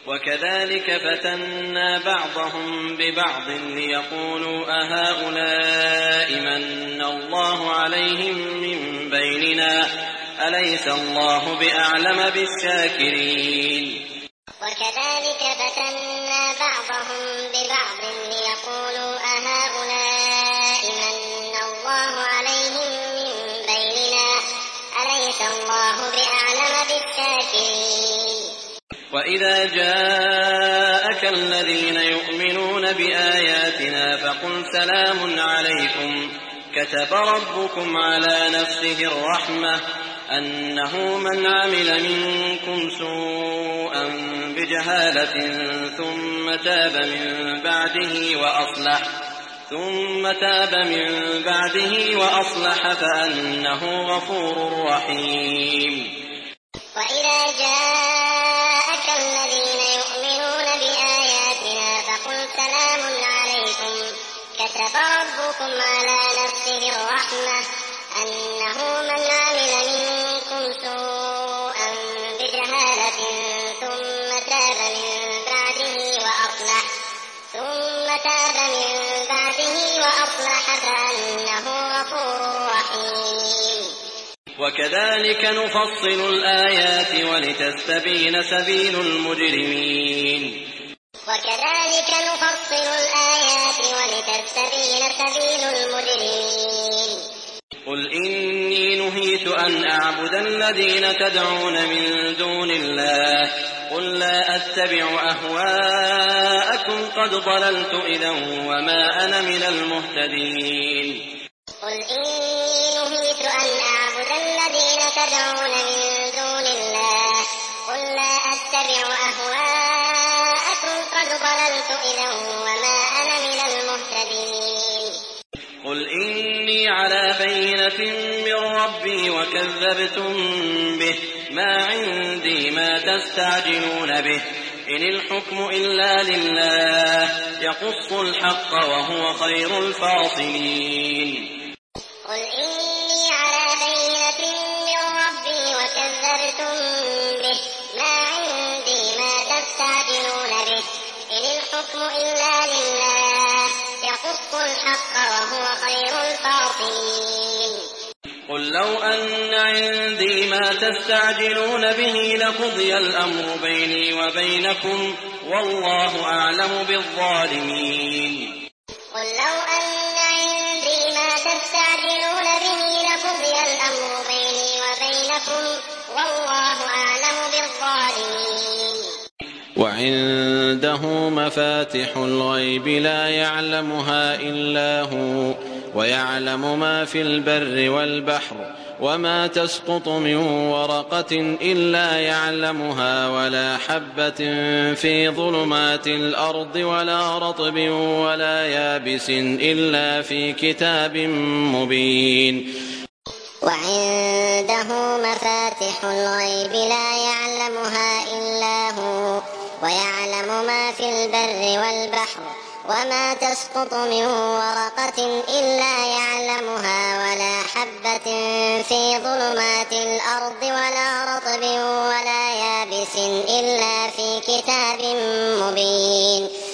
وكذلك فتنا بعضهم ببعض ليقولوا أهؤلاء من الله عليهم من بيننا أليس الله بأعلم بالشاكرين. وكذلك فتنا بعضهم ببعض ليقولوا أهؤلاء من الله عليهم من بيننا أليس الله بأعلم بالشاكرين. وإذا جاءك الذين يؤمنون بآياتنا فقل سلام عليكم كتب ربكم على نفسه الرحمة أنه من عمل منكم سوءا بجهالة ثم تاب من بعده وأصلح فأنه غفور رحيم. وإذا جاءك الذين يؤمنون بآياتنا فقل سلام عليكم كتب ربكم على نفسه الرحمة أنه من عمل منكم سوءا بجهالة ثم تاب من بعده وأصلح فأنه غفور رحيم. وكذلك نفصل الآيات ولتستبين سبيل المجرمين. قل إني نهيت أن أعبد الذين تدعون من دون الله قل لا أتبع أهواءكم قد ضللت إذا وما أنا من المهتدين. قل إني نهيت أن أعبد الذين تدعون من دون الله قل لا أتبع أهواءكم قد ضللت إذا وما أنا من المهتدين. قل إني على بينة من ربي وكذبتم به ما عندي ما تستعجلون به إن الحكم إلا لله يقص الحق وهو خير الفاصلين. قل إني على بينة من ربي وكذبتم به ما عندي ما تستعجلون به إن الحكم إلا لله يقص الحق وهو خير الفاصلين. قل لو أن عندي ما تستعجلون به لقضي الأمر بيني وبينكم والله أعلم بالظالمين. قل لو أن عندي ما تستعجلون به لقضي الأمر بيني وبينكم والله أعلم بالظالمين. وعنده مفاتح الغيب لا يعلمها إلا هو ويعلم ما في البر والبحر وما تسقط من ورقة إلا يعلمها ولا حبة في ظلمات الأرض ولا رطب ولا يابس إلا في كتاب مبين. وعنده مفاتح الغيب لا يعلمها إلا هو ويعلم ما في البر والبحر وما تسقط من ورقة إلا يعلمها ولا حبة في ظلمات الأرض ولا رطب ولا يابس إلا في كتاب مبين.